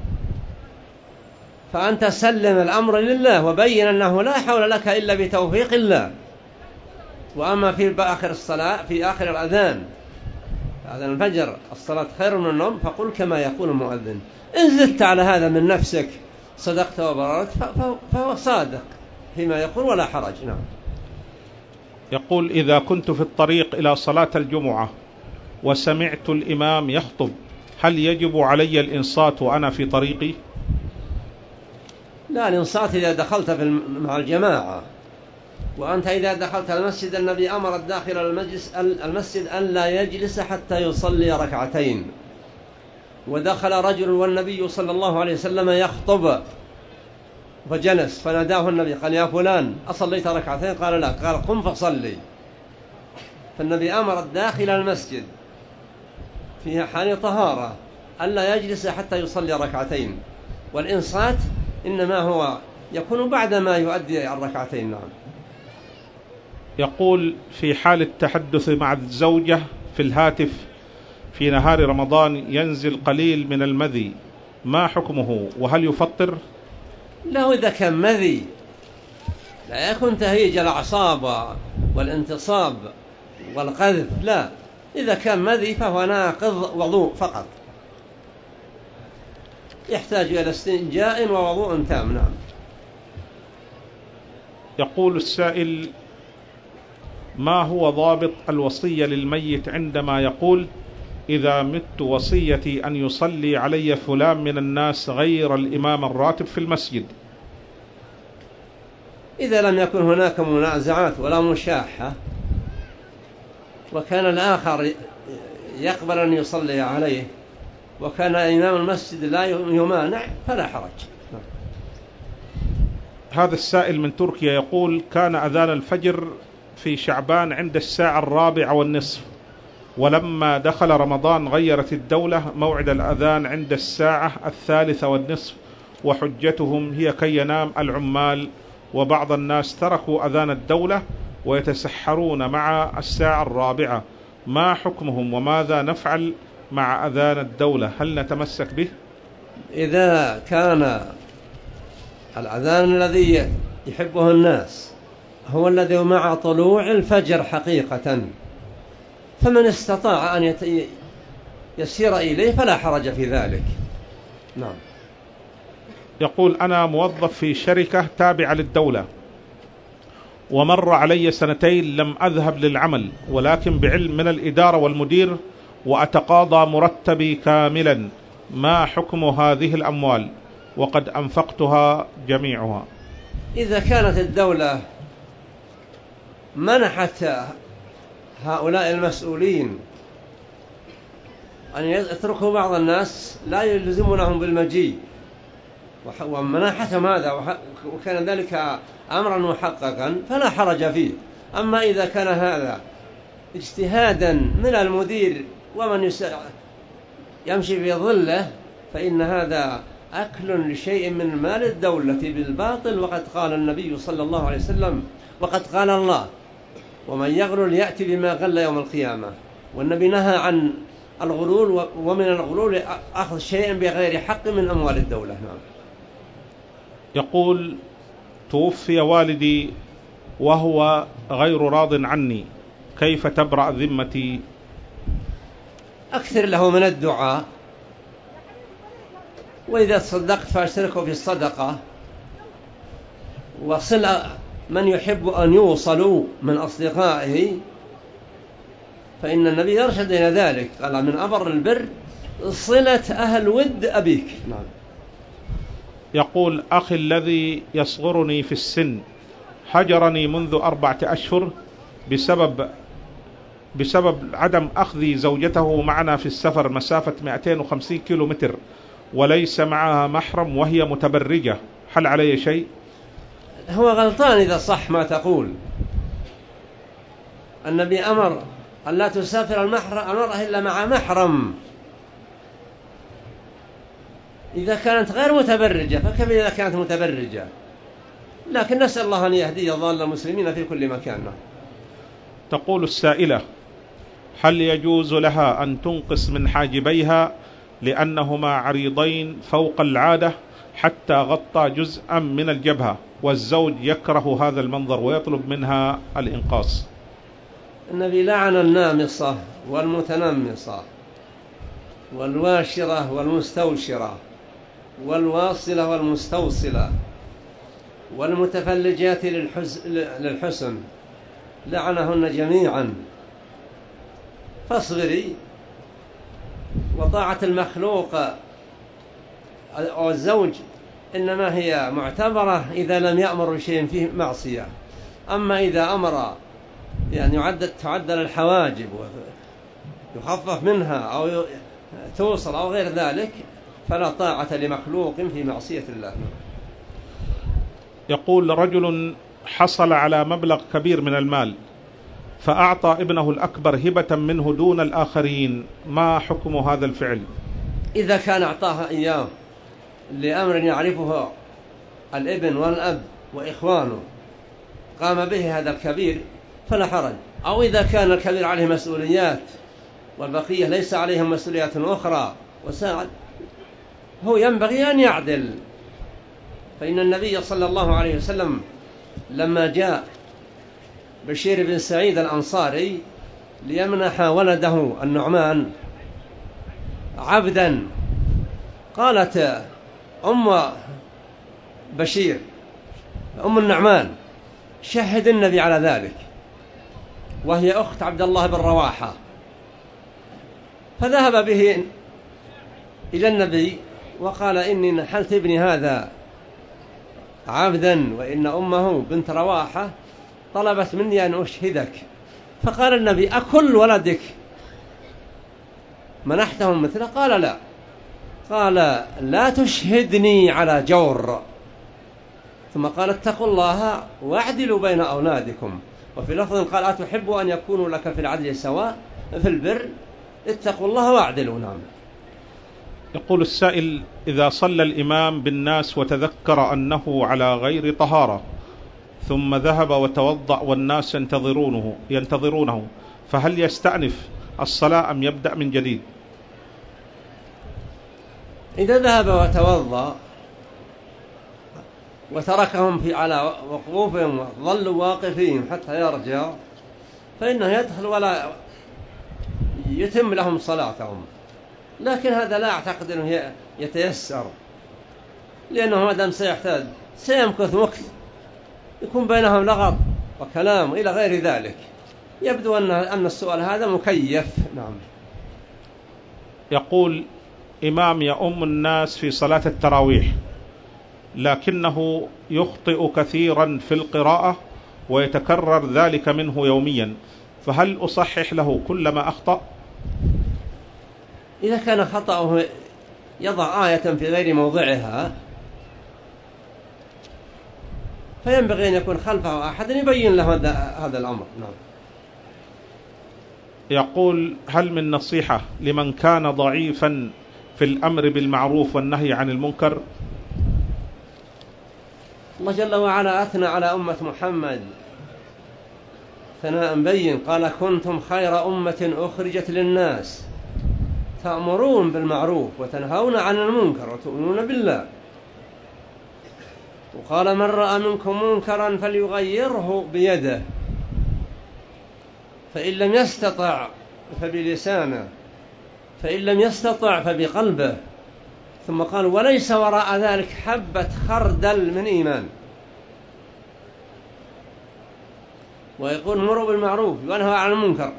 فأنت سلم الأمر لله وبين أنه لا حول لك إلا بتوفيق الله. وأما في آخر الصلاة في آخر الأذان أذان الفجر الصلاة خير من النوم، فقل كما يقول المؤذن. إن زدت على هذا من نفسك صدقت وبررت فهو صادق فيما يقول ولا حرج. نعم. يقول: إذا كنت في الطريق إلى صلاة الجمعة وسمعت الإمام يخطب هل يجب علي الإنصات وأنا في طريقي؟ لا، الإنصات إذا دخلت في مع الجماعة. وأنت إذا دخلت المسجد النبي أمر الداخل المجلس المسجد أن لا يجلس حتى يصلي ركعتين. ودخل رجل والنبي صلى الله عليه وسلم يخطب فجلس، فناداه النبي قال: يا فلان أصليت ركعتين؟ قال: لا. قال: قم فصلي. فالنبي أمر الداخل المسجد في حال طهارة ألا يجلس حتى يصلي ركعتين. والإنصات إنما هو يكون بعدما يؤدي الركعتين. نعم. يقول: في حال التحدث مع الزوجة في الهاتف في نهار رمضان ينزل قليل من المذي، ما حكمه وهل يفطر؟ له إذا كان مذي لا يكون تهيج الأعصاب والانتصاب والقذف، لا، إذا كان مذي فهو ناقض وضوء فقط، يحتاج إلى استنجاء ووضوء تام. نعم. يقول السائل: ما هو ضابط الوصية للميت عندما يقول إذا مت وصيتي أن يصلي علي فلان من الناس غير الإمام الراتب في المسجد؟ إذا لم يكن هناك منازعات ولا مشاحة وكان الآخر يقبل أن يصلي عليه وكان إمام المسجد لا يمانع فلا حرج. هذا السائل من تركيا يقول كان أذان الفجر في شعبان عند الساعة الرابعة والنصف، ولما دخل رمضان غيرت الدولة موعد الأذان عند الساعة الثالثة والنصف، وحجتهم هي كي ينام العمال، وبعض الناس تركوا أذان الدولة ويتسحرون مع الساعة الرابعة، ما حكمهم وماذا نفعل مع أذان الدولة؟ هل نتمسك به؟ إذا كان الأذان الذي يحبه الناس هو الذي مع طلوع الفجر حقيقة فمن استطاع أن يسير إليه فلا حرج في ذلك. نعم. يقول أنا موظف في شركة تابعة للدولة ومر علي سنتين لم أذهب للعمل، ولكن بعلم من الإدارة والمدير وأتقاضى مرتبي كاملا، ما حكم هذه الأموال وقد أنفقتها جميعها؟ إذا كانت الدولة منحت هؤلاء المسؤولين أن يتركوا بعض الناس لا يلزمونهم بالمجيء ومنحتهم هذا وكان ذلك أمرا محققا فلا حرج فيه. أما إذا كان هذا اجتهادا من المدير ومن يمشي في ظله فإن هذا أكل لشيء من مال الدولة بالباطل، وقد قال النبي صلى الله عليه وسلم وقد قال الله ومن يغلل يأتي بما غل يوم القيامة، والنبي نهى عن الغلول ومن الغلول أخذ شيء بغير حق من أموال الدولة. نعم. يقول توفي والدي وهو غير راض عني، كيف تبرأ ذمتي؟ أكثر له من الدعاء، وإذا تصدقت فاشتركوا في الصدقة، وصل من يحب أن يوصلوا من أصدقائه فإن النبي يرشد إلى ذلك، قال من أبر البر صلة أهل ود أبيك. نعم. يقول أخي الذي يصغرني في السن هجرني منذ أربعة أشهر بسبب بسبب عدم أخذ زوجته معنا في السفر مسافة مئتين وخمسين كيلو متر وليس معها محرم وهي متبرجة، هل علي شيء؟ هو غلطان إذا صح ما تقول. النبي أمر أن لا تسافر المرأة إلا مع محرم إذا كانت غير متبرجة، فكيف إذا كانت متبرجة؟ لكن نسأل الله أن يهدي ضال المسلمين في كل مكان. تقول السائلة هل يجوز لها أن تنقص من حاجبيها لأنهما عريضين فوق العادة حتى غطى جزءا من الجبهة، والزوج يكره هذا المنظر ويطلب منها الإنقاص؟ النبي لعن النامصة والمتنمصة والواشرة والمستوشرة والواصلة والمستوصلة والمتفلجات للحسن، لعنهن جميعا. فاصبري، وطاعة المخلوق أو الزوج إنما هي معتبرة إذا لم يأمر بشيء فيه معصية، أما إذا أمر يعني يعدد تعدل الحواجب ويخفف منها أو توصل أو غير ذلك فلا طاعة لمخلوق في معصية الله. يقول رجل حصل على مبلغ كبير من المال فأعطى ابنه الأكبر هبة منه دون الآخرين، ما حكم هذا الفعل؟ إذا كان أعطاها إياه لأمر يعرفه الابن والأب وإخوانه قام به هذا الكبير فلا حرج، أو إذا كان الكبير عليه مسؤوليات والبقية ليس عليهم مسؤوليات أخرى وساعد هو ينبغي أن يعدل. فإن النبي صلى الله عليه وسلم لما جاء بشير بن سعيد الأنصاري ليمنح ولده النعمان عبدا، قالت أم بشير أم النعمان شهد النبي على ذلك، وهي أخت عبد الله بن رواحة، فذهب به إلى النبي وقال إني نحلت ابني هذا عبدا، وإن أمه بنت رواحة طلبت مني أن أشهدك. فقال النبي: أكل ولدك منحتهم مثله؟ قال: لا. قال: لا تشهدني على جور. ثم قال: اتقوا الله واعدلوا بين أولادكم. وفي لفظ قال: أتحب أن يكونوا لك في العدل سواء في البر؟ اتقوا الله واعدلوا. نعم. يقول السائل: إذا صلى الإمام بالناس وتذكر أنه على غير طهارة ثم ذهب وتوضأ والناس ينتظرونه ينتظرونه فهل يستأنف الصلاة أم يبدأ من جديد؟ إذا ذهب وتوضأ وتركهم في على وقوفهم وظلوا واقفين حتى يرجع فإنه يدخل ولا يتم لهم صلاتهم، لكن هذا لا أعتقد أنه يتيسر، لأنه ما دام سيحتاج سيمكث مكث يكون بينهم لغط وكلام إلى غير ذلك. يبدو أن أن السؤال هذا مكيف. نعم. يقول: إمام يؤم الناس في صلاة التراويح لكنه يخطئ كثيرا في القراءة ويتكرر ذلك منه يوميا، فهل أصحح له كلما أخطأ؟ إذا كان خطأه يضع آية في غير موضعها فينبغي أن يكون خلفه أحد يبين له هذا الأمر. نعم. يقول: هل من نصيحة لمن كان ضعيفا في الأمر بالمعروف والنهي عن المنكر؟ الله جل وعلا أثنى على أمة محمد ثناء بين، قال: كنتم خير أمة أخرجت للناس تأمرون بالمعروف وتنهون عن المنكر وتؤمنون بالله. وقال: من رأى منكم منكرا فليغيره بيده، فإن لم يستطع فبلسانه، فإن لم يستطع فبقلبه. ثم قال: وليس وراء ذلك حبة خردل من إيمان. ويقول: مروا بالمعروف وانهوا عن المنكر،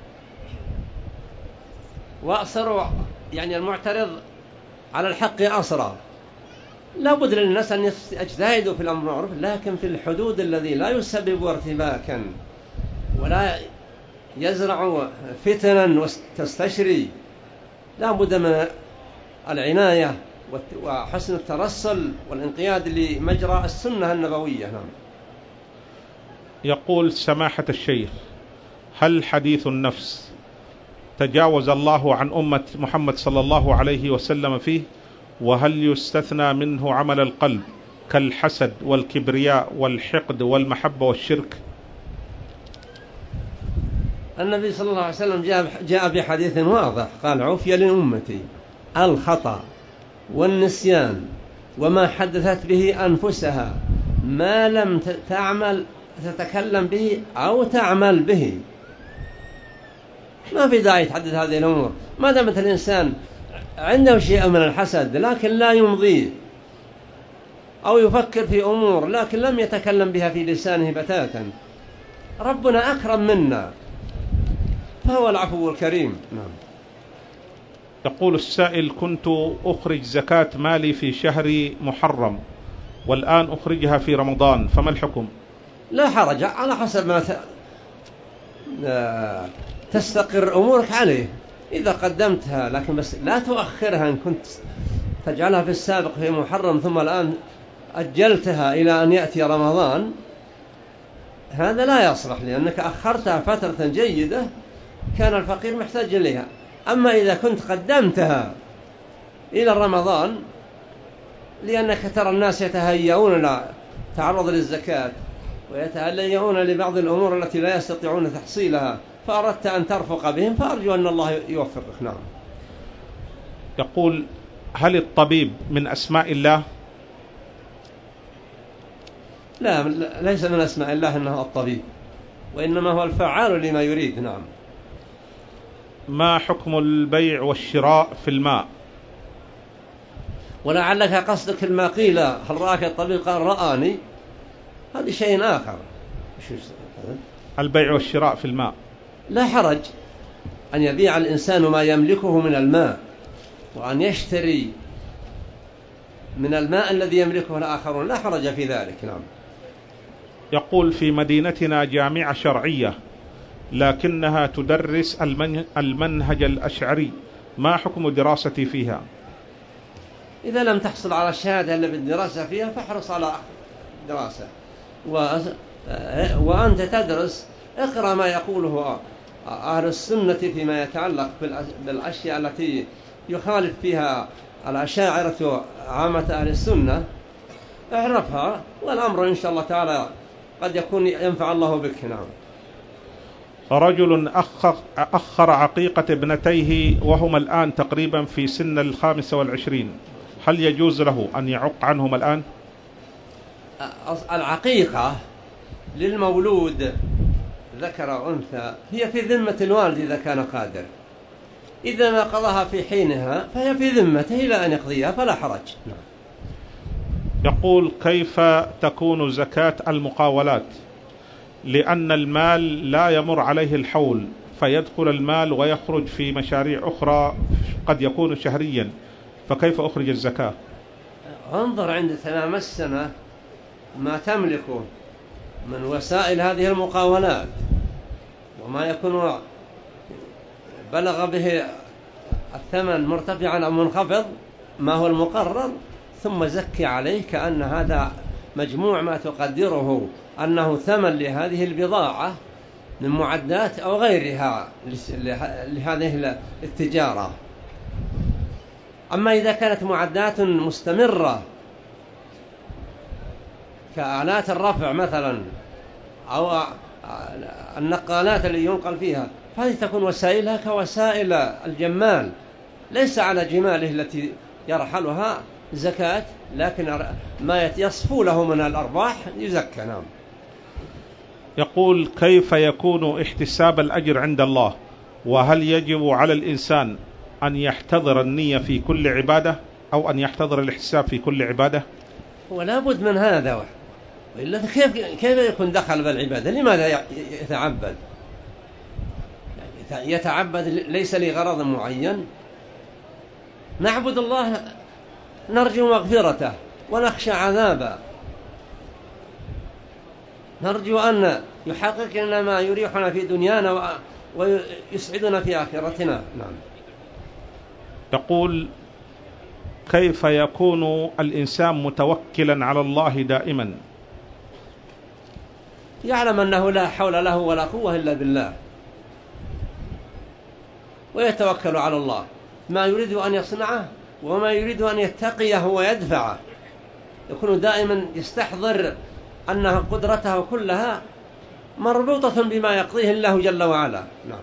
وأصروا يعني المعترض على الحق أصرا. لا بد للناس أن يجتهدوا في الأمر بالمعروف، لكن في الحدود الذي لا يسبب ارتباكا ولا يزرع فتنا وتستشري. لا بد من العناية وحسن الترسل والانقياد لمجرى السنة النبوية. نعم. يقول: سماحة الشيخ، هل حديث النفس تجاوز الله عن أمة محمد صلى الله عليه وسلم فيه؟ وهل يستثنى منه عمل القلب كالحسد والكبرياء والحقد والمحبة والشرك؟ النبي صلى الله عليه وسلم جاء بحديث واضح، قال: عفي لأمتي الخطأ والنسيان وما حدثت به أنفسها ما لم تعمل تتكلم به أو تعمل به. ما في داعي تحدث هذه الأمور ما دامت الإنسان عنده شيء من الحسد لكن لا يمضيه، أو يفكر في أمور لكن لم يتكلم بها في لسانه بتاتا. ربنا أكرم منا فهو العفو الكريم. نعم. يقول السائل: كنت أخرج زكاة مالي في شهر محرم والآن أخرجها في رمضان، فما الحكم؟ لا حرج، على حسب ما تستقر أمورك عليه. إذا قدمتها لكن بس لا تؤخرها، إن كنت تجعلها في السابق في محرم ثم الآن أجلتها إلى أن يأتي رمضان، هذا لا يصلح، لأنك أخرتها فترة جيدة كان الفقير محتاج إليها. أما إذا كنت قدمتها إلى رمضان لأنك ترى الناس يتهيئون لتعرض للزكاة ويتهيئون لبعض الأمور التي لا يستطيعون تحصيلها فأردت أن ترفق بهم، فأرجو أن الله يوفقك. نعم. يقول: هل الطبيب من أسماء الله؟ لا، ليس من أسماء الله أنه الطبيب، وإنما هو الفعال لما يريد. نعم. ما حكم البيع والشراء في الماء؟ ولعلك قصدك الماء قيل هل رآك الطبيب قال رآني، هذا شيء آخر. البيع والشراء في الماء. لا حرج أن يبيع الإنسان ما يملكه من الماء، وأن يشتري من الماء الذي يملكه الآخرون، لا حرج في ذلك. نعم. يقول في مدينتنا جامعة شرعية لكنها تدرس المنهج الأشعري، ما حكم دراستي فيها؟ إذا لم تحصل على الشهادة اللي بالدراسة فيها فاحرص على دراسة، و... وأنت تدرس اقرأ ما يقوله أهل السنة فيما يتعلق بالأشياء التي يخالف فيها الأشاعرة عامة أهل السنة، اعرفها، والأمر إن شاء الله تعالى قد يكون ينفع الله بك. نعم. رجل أخر, أخر عقيقة ابنتيه وهما الآن تقريبا في سن الخامسة والعشرين، هل يجوز له أن يعق عنهم الآن؟ العقيقة للمولود ذكر أو أنثى هي في ذمة الوالد إذا كان قادر، إذا ما قضاها في حينها فهي في ذمته إلى أن يقضيها فلا حرج. نعم. يقول كيف تكون زكاة المقاولات؟ لأن المال لا يمر عليه الحول، فيدخل المال ويخرج في مشاريع أخرى قد يكون شهريا، فكيف أخرج الزكاة؟ انظر عند تمام السنة ما تملكه من وسائل هذه المقاولات وما يكون بلغ به الثمن مرتفعا أو منخفض ما هو المقرر، ثم زكي عليه كأن هذا مجموع ما تقدره أنه ثمن لهذه البضاعة من معدات أو غيرها لهذه التجارة. أما إذا كانت معدات مستمرة كآلات الرفع مثلا أو النقالات اللي ينقل فيها، فهذه تكون وسائلها كوسائل الجمال، ليس على جماله التي يرحلها زكاة، لكن ما يصفو له من الأرباح يزكى. نعم. يقول كيف يكون احتساب الأجر عند الله؟ وهل يجب على الإنسان أن يحتضر النية في كل عبادة أو أن يحتضر الاحتساب في كل عبادة؟ ولا بد من هذا، وإلا كيف كيف يكون دخل بالعبادة؟ لماذا يتعبد؟ يتعبد ليس لغرض معين. نعبد الله نرجو مغفرته ونخشى عذابه، نرجو أن يحقق لنا ما يريحنا في دنيانا ويسعدنا في آخرتنا. نعم. يقول كيف يكون الإنسان متوكلا على الله دائما؟ يعلم أنه لا حول له ولا قوة إلا بالله، ويتوكل على الله ما يريد أن يصنعه وما يريد أن يتقيه ويدفعه، يكون دائما يستحضر أن قدرته كلها مربوطة بما يقضيه الله جل وعلا. نعم.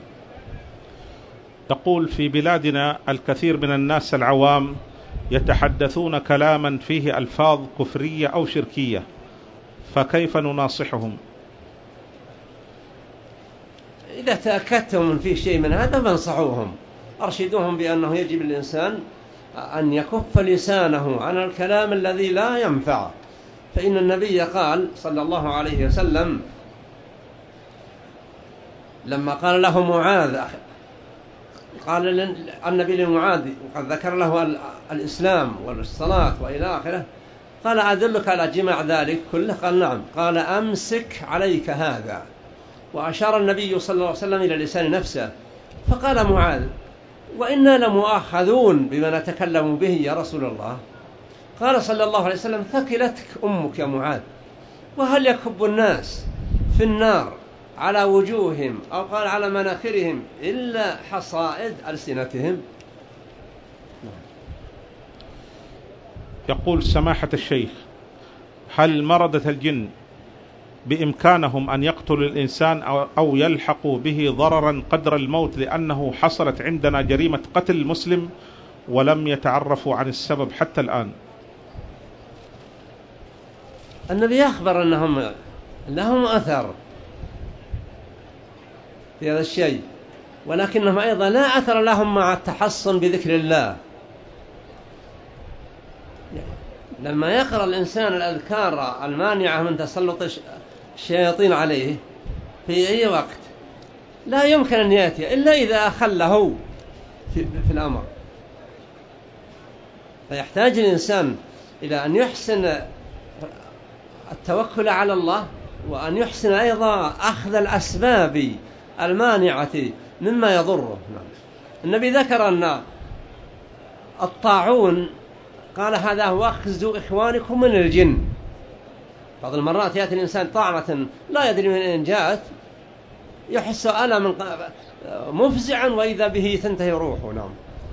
تقول في بلادنا الكثير من الناس العوام يتحدثون كلاما فيه ألفاظ كفرية أو شركية، فكيف نناصحهم؟ إذا تأكدتم من فيه شيء من هذا فانصحوهم، أرشدوهم بأنه يجب الإنسان أن يكف لسانه عن الكلام الذي لا ينفع، فإن النبي قال صلى الله عليه وسلم لما قال له معاذ، قال النبي لمعاذ وقد ذكر له الإسلام والصلاة وإلى آخره، قال أدلك على جماع ذلك كله؟ قال نعم. قال أمسك عليك هذا، وأشار النبي صلى الله عليه وسلم إلى لسان نفسه، فقال معاذ وإنا لمؤاخذون بما نتكلم به يا رسول الله. قال صلى الله عليه وسلم ثكلتك أمك يا معاذ، وهل يكب الناس في النار على وجوههم أو قال على مناخرهم إلا حصائد ألسنتهم؟ يقول سماحة الشيخ هل مردة الجن بإمكانهم أن يقتلوا الإنسان أو يلحقوا به ضررا قدر الموت، لأنه حصلت عندنا جريمة قتل مسلم ولم يتعرفوا عن السبب حتى الآن؟ النبي أخبر أنهم لهم أثر في هذا الشيء، ولكنهم أيضا لا أثر لهم مع التحصن بذكر الله. لما يقرأ الإنسان الأذكار المانعة من تسلط الشياطين عليه في أي وقت لا يمكن أن يأتي إلا إذا أخله في, في الأمر. فيحتاج الإنسان إلى أن يحسن التوكل على الله، وأن يحسن أيضا أخذ الأسباب المانعة مما يضره. النبي ذكر أن الطاعون قال هذا هو أخذ إخوانكم من الجن. بعض المرات يأتي الإنسان طعنة لا يدري من أين جاءت، يحس ألم مفزعا وإذا به تنتهي روحه. نعم.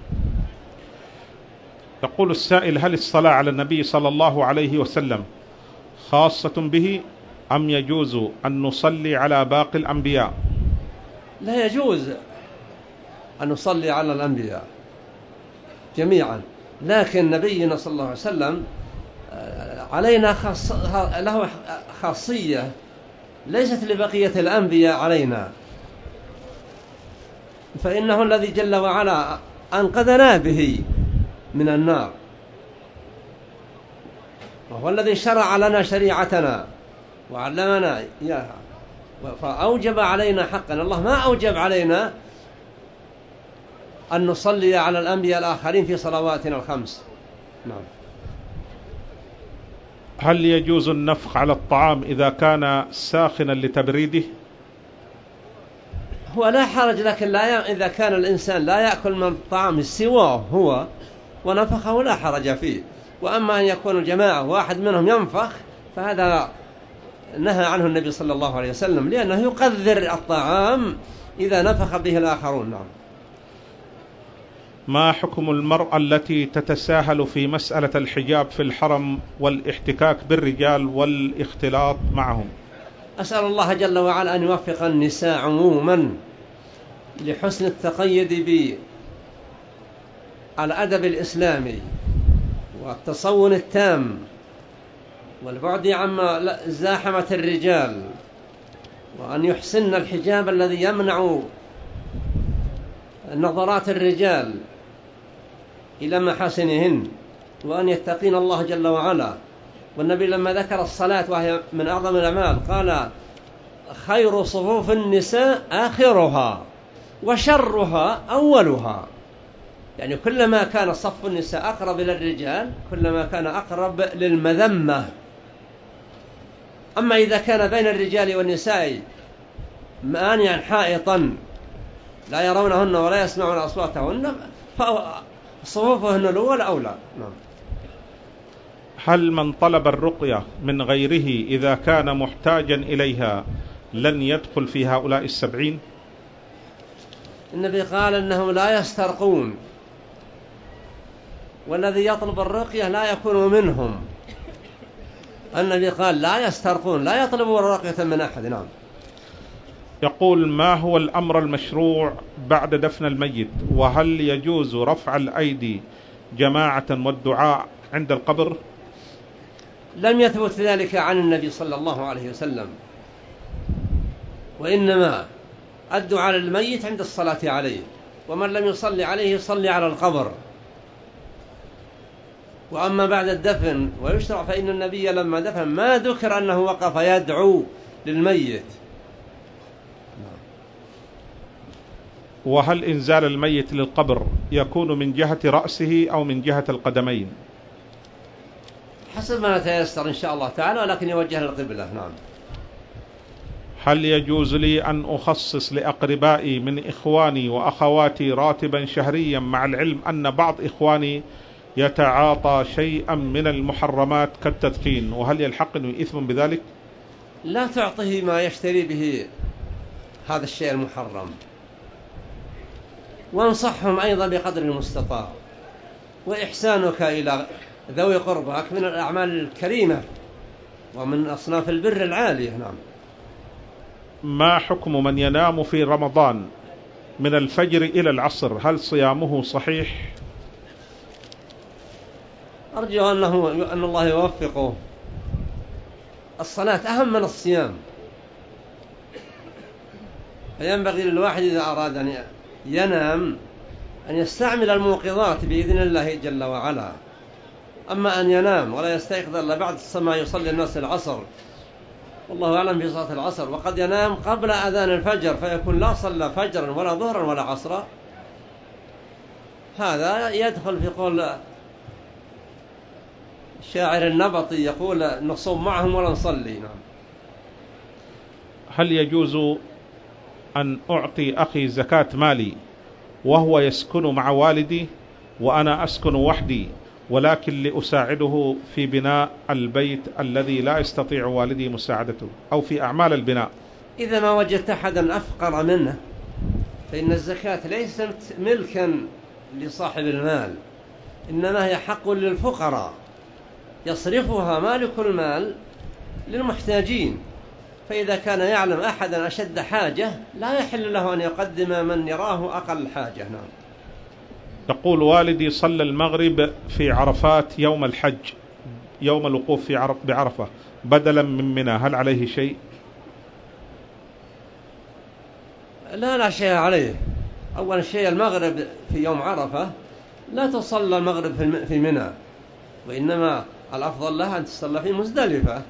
يقول السائل: هل الصلاة على النبي صلى الله عليه وسلم خاصة به أم يجوز أن نصلي على باقي الأنبياء؟ لا يجوز أن نصلي على الأنبياء جميعا، لكن نبينا صلى الله عليه وسلم علينا خاص... له خاصية ليست لبقية الأنبياء علينا، فإنه الذي جل وعلا أنقذنا به من النار، وهو الذي شرع لنا شريعتنا وعلمنا إياها، فأوجب علينا حقا. الله ما أوجب علينا أن نصلي على الأنبياء الآخرين في صلواتنا الخمس. نعم. هل يجوز النفخ على الطعام إذا كان ساخنا لتبريده؟ هو لا حرج، لكن لا ي... إذا كان الإنسان لا يأكل من الطعام سواه هو ونفخه لا حرج فيه. وأما أن يكون الجماعة واحد منهم ينفخ فهذا نهى عنه النبي صلى الله عليه وسلم، لأنه يقذر الطعام إذا نفخ به الآخرون. نعم. ما حكم المرأة التي تتساهل في مسألة الحجاب في الحرم والاحتكاك بالرجال والاختلاط معهم؟ أسأل الله جل وعلا أن يوفق النساء عموما لحسن التقيد بالأدب الإسلامي والتصون التام والبعد عما زاحمة الرجال، وأن يحسن الحجاب الذي يمنع نظرات الرجال إلى محاسنهن، وأن يتقين الله جل وعلا. والنبي لما ذكر الصلاة وهي من أعظم الأعمال قال: خير صفوف النساء آخرها وشرها أولها. يعني كلما كان صف النساء أقرب إلى الرجال كلما كان أقرب للمذمة. أما إذا كان بين الرجال والنساء مانعا حائطا لا يرونهن ولا يسمعون أصواتهن فصفوفهن الأولى أولى. نعم. هل من طلب الرقية من غيره إذا كان محتاجا إليها لن يدخل في هؤلاء السبعين؟ النبي قال أنهم لا يسترقون، والذي يطلب الرقية لا يكون منهم. النبي قال لا يسترقون، لا يطلبون الرقية من أحد. نعم. يقول: ما هو الأمر المشروع بعد دفن الميت؟ وهل يجوز رفع الأيدي جماعة والدعاء عند القبر؟ لم يثبت ذلك عن النبي صلى الله عليه وسلم، وإنما الدعاء للميت عند الصلاة عليه، ومن لم يصلي عليه يصلي على القبر. وأما بعد الدفن ويشرع فإن النبي لما دفن ما ذكر أنه وقف يدعو للميت. وهل إنزال الميت للقبر يكون من جهة رأسه أو من جهة القدمين؟ حسب ما يتيسر إن شاء الله تعالى، ولكن يوجه للقبلة. نعم. هل يجوز لي أن أخصص لأقربائي من إخواني وأخواتي راتبا شهريا، مع العلم أن بعض إخواني يتعاطى شيئا من المحرمات كالتدخين، وهل يلحقني إثم بذلك؟ لا تعطيه ما يشتري به هذا الشيء المحرم، وانصحهم أيضا بقدر المستطاع. وإحسانك إلى ذوي قربك من الأعمال الكريمة ومن أصناف البر العالية. نعم. ما حكم من ينام في رمضان من الفجر إلى العصر؟ هل صيامه صحيح؟ أرجو أنه أن الله يوفقه. الصلاة أهم من الصيام، فينبغي للواحد إذا أراد أن ينام أن يستعمل الموقظات بإذن الله جل وعلا. أما أن ينام ولا يستيقظ إلا بعد السماء يصلي الناس العصر والله أعلم في صلاة العصر، وقد ينام قبل أذان الفجر فيكون لا صلى فجرا ولا ظهرا ولا عصرا، هذا يدخل في قول الشاعر النبطي يقول نصوم معهم ولا نصلي. نعم. هل يجوز أن أعطي أخي زكاة مالي وهو يسكن مع والدي وأنا أسكن وحدي، ولكن لأساعده في بناء البيت الذي لا يستطيع والدي مساعدته، أو في أعمال البناء؟ إذا ما وجدت أحدا أفقر منه فإن الزكاة ليست ملكا لصاحب المال، إنما هي حق للفقراء يصرفها مالك المال للمحتاجين، فإذا كان يعلم أحدا أشد حاجة لا يحل له أن يقدم من يراه أقل حاجة. نعم. يقول والدي صلى المغرب في عرفات يوم الحج، يوم الوقوف في عرف بعرفة بدلا من منى، هل عليه شيء؟ لا لا شيء عليه. أول شيء المغرب في يوم عرفة لا تصلى المغرب في منى، وإنما الأفضل لها أن تصلى في مزدلفة.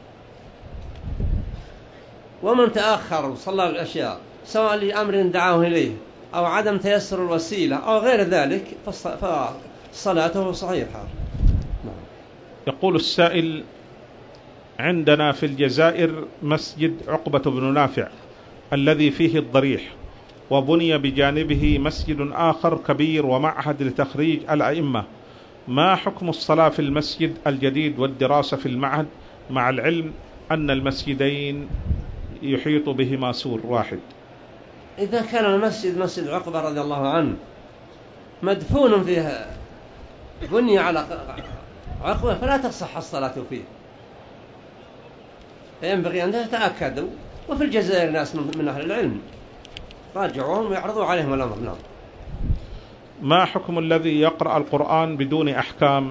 ومن تأخر وصلى الأشياء سواء لأمر دعاه إليه أو عدم تيسر الوسيلة أو غير ذلك فصلاته صحيحة. يقول السائل: عندنا في الجزائر مسجد عقبة بن نافع الذي فيه الضريح، وبني بجانبه مسجد آخر كبير ومعهد لتخريج الأئمة، ما حكم الصلاة في المسجد الجديد والدراسة في المعهد، مع العلم أن المسجدين يحيط بهما سور واحد؟ إذا كان المسجد مسجد عقبة رضي الله عنه مدفون فيه بني على عقبة فلا تصح الصلاة فيه، فينبغي أن تتأكدوا. وفي الجزائر ناس من أهل العلم راجعوهم ويعرضوا عليهم الأمر. نعم. ما حكم الذي يقرأ القرآن بدون أحكام؟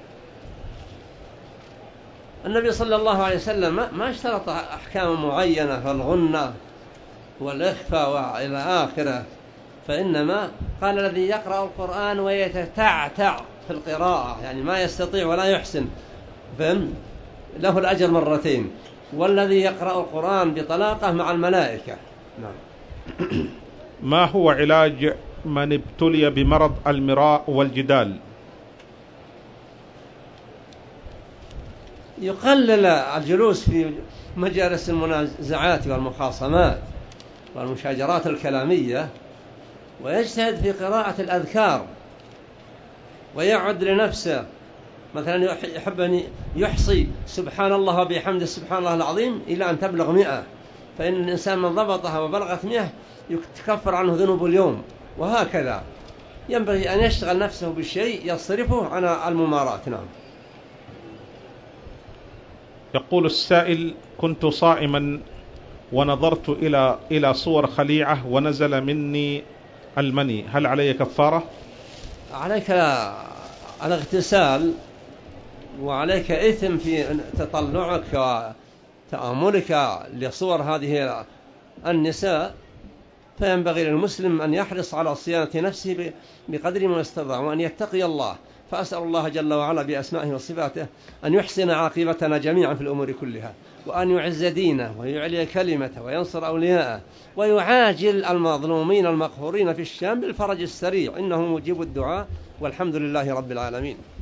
النبي صلى الله عليه وسلم ما اشترط أحكام معينة فالغنة والإخفاء وإلى آخره، فإنما قال الذي يقرأ القرآن ويتتعتع في القراءة، يعني ما يستطيع ولا يحسن، فهم له الأجر مرتين، والذي يقرأ القرآن بطلاقة مع الملائكة. نعم. ما هو علاج من ابتلي بمرض المراء والجدال؟ يقلل الجلوس في مجالس المنازعات والمخاصمات والمشاجرات الكلامية، ويجتهد في قراءة الأذكار، ويعد لنفسه مثلا يحب أن يحصي سبحان الله وبحمده سبحان الله العظيم إلى أن تبلغ مئة، فإن الإنسان من ضبطها وبلغت مئة يتكفر عنه ذنوب اليوم، وهكذا ينبغي أن يشتغل نفسه بالشيء يصرفه عن الممارات. نعم. يقول السائل: كنت صائما ونظرت إلى إلى صور خليعة ونزل مني المني، هل علي كفارة؟ عليك الاغتسال، وعليك إثم في تطلعك وتأملك لصور هذه النساء، فينبغي للمسلم أن يحرص على صيانة نفسه بقدر ما يستطيع وأن يتقي الله. فأسأل الله جل وعلا بأسمائه وصفاته أن يحسن عاقبتنا جميعا في الأمور كلها، وأن يعز دينه ويعلي كلمته وينصر أولياءه، ويعاجل المظلومين المقهورين في الشام بالفرج السريع، إنه مجيب الدعاء، والحمد لله رب العالمين.